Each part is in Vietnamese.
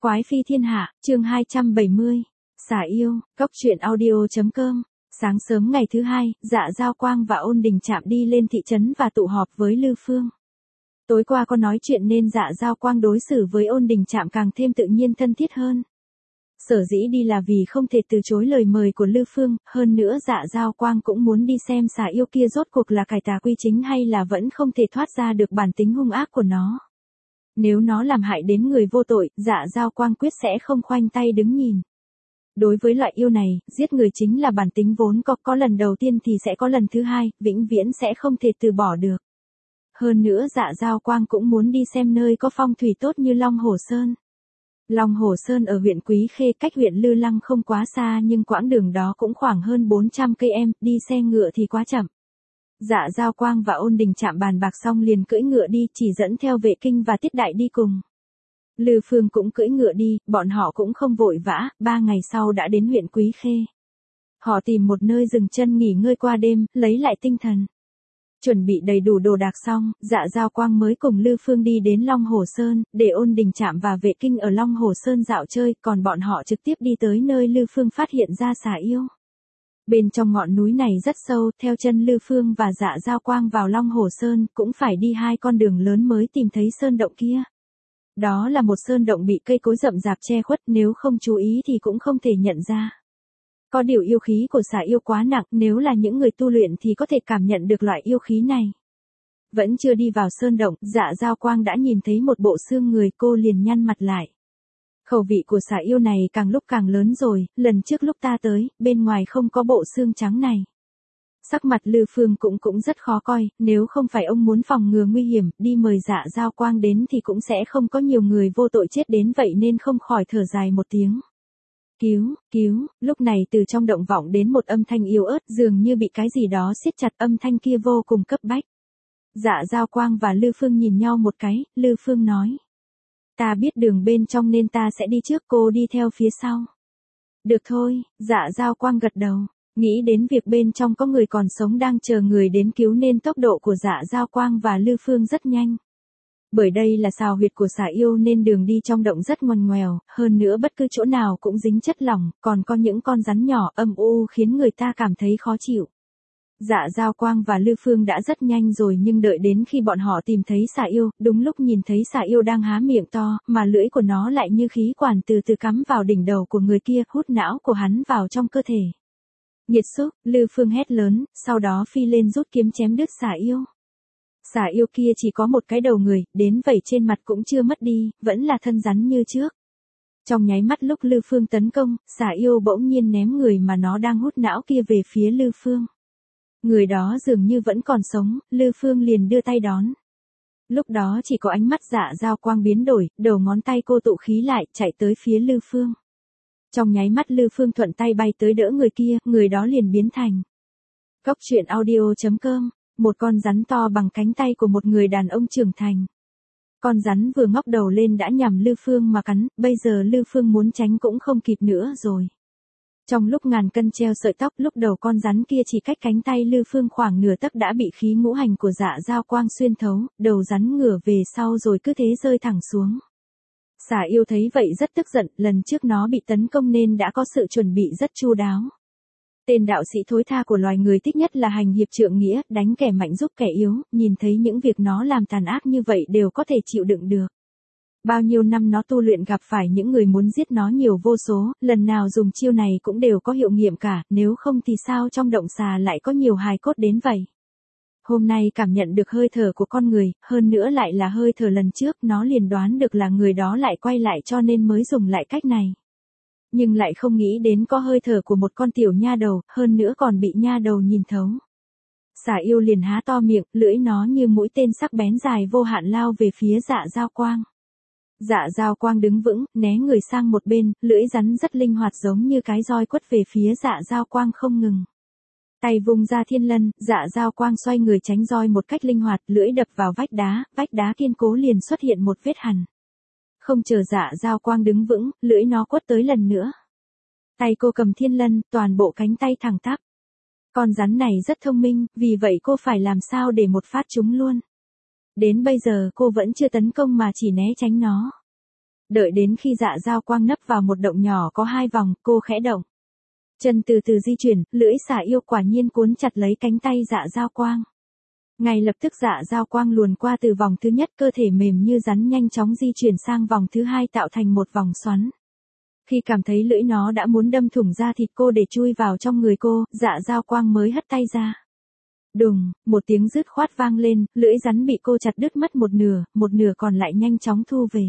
Quái phi thiên hạ, chương 270. Xả yêu, cốc truyện audio.com. Sáng sớm ngày thứ hai, Dạ Giao Quang và Ôn Đình Trạm đi lên thị trấn và tụ họp với Lư Phương. Tối qua có nói chuyện nên Dạ Giao Quang đối xử với Ôn Đình Trạm càng thêm tự nhiên thân thiết hơn. Sở dĩ đi là vì không thể từ chối lời mời của Lư Phương, hơn nữa Dạ Giao Quang cũng muốn đi xem xả yêu kia rốt cuộc là cải tà quy chính hay là vẫn không thể thoát ra được bản tính hung ác của nó. Nếu nó làm hại đến người vô tội, Dạ Giao Quang quyết sẽ không khoanh tay đứng nhìn. Đối với loại yêu này, giết người chính là bản tính vốn có lần đầu tiên thì sẽ có lần thứ hai, vĩnh viễn sẽ không thể từ bỏ được. Hơn nữa Dạ Giao Quang cũng muốn đi xem nơi có phong thủy tốt như Long Hồ Sơn. Long Hồ Sơn ở huyện Quý Khê cách huyện Lư Lăng không quá xa nhưng quãng đường đó cũng khoảng hơn 400 km, đi xe ngựa thì quá chậm. Dạ Giao Quang và Ôn Đình Trạm bàn bạc xong liền cưỡi ngựa đi, chỉ dẫn theo Vệ Kinh và Tiết Đại đi cùng. Lư Phương cũng cưỡi ngựa đi, bọn họ cũng không vội vã, 3 ngày sau đã đến huyện Quý Khê. Họ tìm một nơi dừng chân nghỉ ngơi qua đêm, lấy lại tinh thần. Chuẩn bị đầy đủ đồ đạc xong, Dạ Giao Quang mới cùng Lư Phương đi đến Long Hồ Sơn, để Ôn Đình Trạm và Vệ Kinh ở Long Hồ Sơn dạo chơi, còn bọn họ trực tiếp đi tới nơi Lư Phương phát hiện ra xả yêu. Bên trong ngọn núi này rất sâu, theo chân Lư Phương và Dạ Giao Quang vào Long Hồ Sơn, cũng phải đi 2 con đường lớn mới tìm thấy sơn động kia. Đó là một sơn động bị cây cối rậm rạp che khuất, nếu không chú ý thì cũng không thể nhận ra. Có điều yêu khí của xả yêu quá nặng, nếu là những người tu luyện thì có thể cảm nhận được loại yêu khí này. Vẫn chưa đi vào sơn động, Dạ Giao Quang đã nhìn thấy một bộ xương người, cô liền nhăn mặt lại. Khẩu vị của xả yêu này càng lúc càng lớn rồi, lần trước lúc ta tới, bên ngoài không có bộ xương trắng này. Sắc mặt Lư Phương cũng rất khó coi, nếu không phải ông muốn phòng ngừa nguy hiểm, đi mời Dạ Giao Quang đến thì cũng sẽ không có nhiều người vô tội chết đến vậy nên không khỏi thở dài một tiếng. Cứu, lúc này từ trong động vọng đến một âm thanh yếu ớt dường như bị cái gì đó siết chặt, âm thanh kia vô cùng cấp bách. Dạ Giao Quang và Lư Phương nhìn nhau một cái, Lư Phương nói. Ta biết đường bên trong nên ta sẽ đi trước, cô đi theo phía sau. Được thôi, Dạ Giao Quang gật đầu. Nghĩ đến việc bên trong có người còn sống đang chờ người đến cứu nên tốc độ của Dạ Giao Quang và Lư Phương rất nhanh. Bởi đây là xào huyệt của xả yêu nên đường đi trong động rất ngoằn ngoèo, hơn nữa bất cứ chỗ nào cũng dính chất lỏng, còn có những con rắn nhỏ âm u khiến người ta cảm thấy khó chịu. Dạ Giao Quang và Lư Phương đã rất nhanh rồi nhưng đợi đến khi bọn họ tìm thấy xả yêu, đúng lúc nhìn thấy xả yêu đang há miệng to, mà lưỡi của nó lại như khí quản từ từ cắm vào đỉnh đầu của người kia, hút não của hắn vào trong cơ thể. Nghiệt xúc, Lư Phương hét lớn, sau đó phi lên rút kiếm chém đứt xả yêu. Xả yêu kia chỉ có một cái đầu người, đến vậy trên mặt cũng chưa mất đi, vẫn là thân rắn như trước. Trong nháy mắt lúc Lư Phương tấn công, xả yêu bỗng nhiên ném người mà nó đang hút não kia về phía Lư Phương. Người đó dường như vẫn còn sống, Lư Phương liền đưa tay đón. Lúc đó chỉ có ánh mắt Dạ Giao Quang biến đổi, đầu ngón tay cô tụ khí lại, chạy tới phía Lư Phương. Trong nháy mắt Lư Phương thuận tay bay tới đỡ người kia, người đó liền biến thành. Cốc truyện audio.com. Một con rắn to bằng cánh tay của một người đàn ông trưởng thành. Con rắn vừa ngóc đầu lên đã nhằm Lư Phương mà cắn, bây giờ Lư Phương muốn tránh cũng không kịp nữa rồi. Trong lúc ngàn cân treo sợi tóc, lúc đầu con rắn kia chỉ cách cánh tay Lư Phương khoảng nửa tấc đã bị khí ngũ hành của Dạ Giao Quang xuyên thấu, đầu rắn ngửa về sau rồi cứ thế rơi thẳng xuống. Xả yêu thấy vậy rất tức giận, lần trước nó bị tấn công nên đã có sự chuẩn bị rất chu đáo. Tên đạo sĩ thối tha của loài người thích nhất là hành hiệp trượng nghĩa, đánh kẻ mạnh giúp kẻ yếu, nhìn thấy những việc nó làm tàn ác như vậy đều có thể chịu đựng được. Bao nhiêu năm nó tu luyện gặp phải những người muốn giết nó nhiều vô số, lần nào dùng chiêu này cũng đều có hiệu nghiệm cả, nếu không thì sao trong động xà lại có nhiều hài cốt đến vậy. Hôm nay cảm nhận được hơi thở của con người, hơn nữa lại là hơi thở lần trước, nó liền đoán được là người đó lại quay lại cho nên mới dùng lại cách này. Nhưng lại không nghĩ đến có hơi thở của một con tiểu nha đầu, hơn nữa còn bị nha đầu nhìn thấu. Xả yêu liền há to miệng, lưỡi nó như mũi tên sắc bén dài vô hạn lao về phía Dạ Giao Quang. Dạ Giao Quang đứng vững, né người sang một bên, lưỡi rắn rất linh hoạt giống như cái roi quất về phía Dạ Giao Quang không ngừng. Tay vung ra thiên lân, Dạ Giao Quang xoay người tránh roi một cách linh hoạt, lưỡi đập vào vách đá kiên cố liền xuất hiện một vết hằn. Không chờ Dạ Giao Quang đứng vững, lưỡi nó quất tới lần nữa. Tay cô cầm thiên lân, toàn bộ cánh tay thẳng tắp. Con rắn này rất thông minh, vì vậy cô phải làm sao để một phát trúng luôn. Đến bây giờ cô vẫn chưa tấn công mà chỉ né tránh nó. Đợi đến khi Dạ Dao Quang nấp vào một động nhỏ có 2 vòng, cô khẽ động. Chân từ từ di chuyển, lưỡi xà yêu quả nhiên cuốn chặt lấy cánh tay Dạ Dao Quang. Ngay lập tức Dạ Dao Quang luồn qua từ vòng thứ nhất, cơ thể mềm như rắn nhanh chóng di chuyển sang vòng thứ 2 tạo thành một vòng xoắn. Khi cảm thấy lưỡi nó đã muốn đâm thủng da thịt cô để chui vào trong người cô, Dạ Dao Quang mới hất tay ra. Đùng, một tiếng rứt khoát vang lên, lưỡi rắn bị cô chặt đứt mất một nửa còn lại nhanh chóng thu về.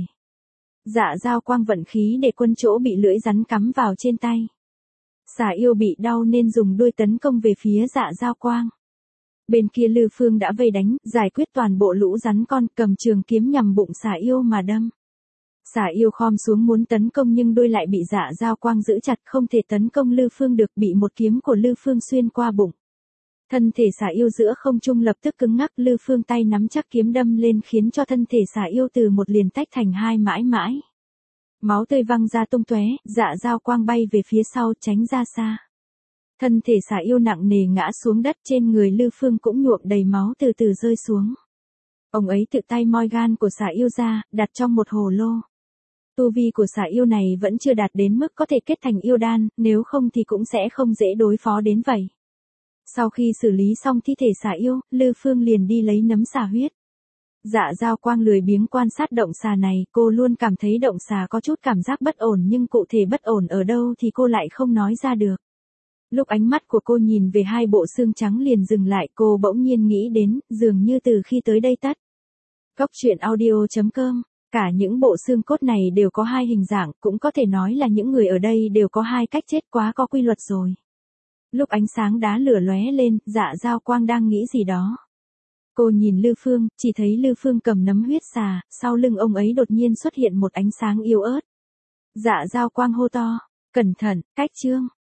Dạ Dao Quang vận khí để quân chỗ bị lưỡi rắn cắm vào trên tay. Xà yêu bị đau nên dùng đuôi tấn công về phía Dạ Dao Quang. Bên kia Lư Phương đã vây đánh, giải quyết toàn bộ lũ rắn con, cầm trường kiếm nhằm bụng xà yêu mà đâm. Xà yêu khom xuống muốn tấn công nhưng đuôi lại bị Dạ Dao Quang giữ chặt, không thể tấn công Lư Phương được, bị một kiếm của Lư Phương xuyên qua bụng. Thân thể xà yêu giữa không trung lập tức cứng ngắc, Lư Phương tay nắm chắc kiếm đâm lên khiến cho thân thể xà yêu từ một liền tách thành 2 mãi mãi. Máu tươi văng ra tung tóe, Dạ Dao Quang bay về phía sau tránh ra xa. Thân thể xà yêu nặng nề ngã xuống đất, trên người Lư Phương cũng nhuộm đầy máu từ từ rơi xuống. Ông ấy tự tay moi gan của xà yêu ra, đặt trong một hồ lô. Tu vi của xà yêu này vẫn chưa đạt đến mức có thể kết thành yêu đan, nếu không thì cũng sẽ không dễ đối phó đến vậy. Sau khi xử lý xong thi thể xà yêu, Lư Phương liền đi lấy nấm xà huyết. Dạ Dao Quang lười biếng quan sát động xà này, cô luôn cảm thấy động xà có chút cảm giác bất ổn nhưng cụ thể bất ổn ở đâu thì cô lại không nói ra được. Lúc ánh mắt của cô nhìn về 2 bộ xương trắng liền dừng lại, cô bỗng nhiên nghĩ đến, dường như từ khi tới đây tất. Cốc truyện audio.com, cả những bộ xương cốt này đều có 2 hình dạng, cũng có thể nói là những người ở đây đều có 2 cách chết, quá có quy luật rồi. Lúc ánh sáng đá lửa lóe lên, Dạ Dao Quang đang nghĩ gì đó. Cô nhìn Lư Phương, chỉ thấy Lư Phương cầm nấm huyết xà, sau lưng ông ấy đột nhiên xuất hiện một ánh sáng yếu ớt. Dạ Dao Quang hô to, cẩn thận, cách chương.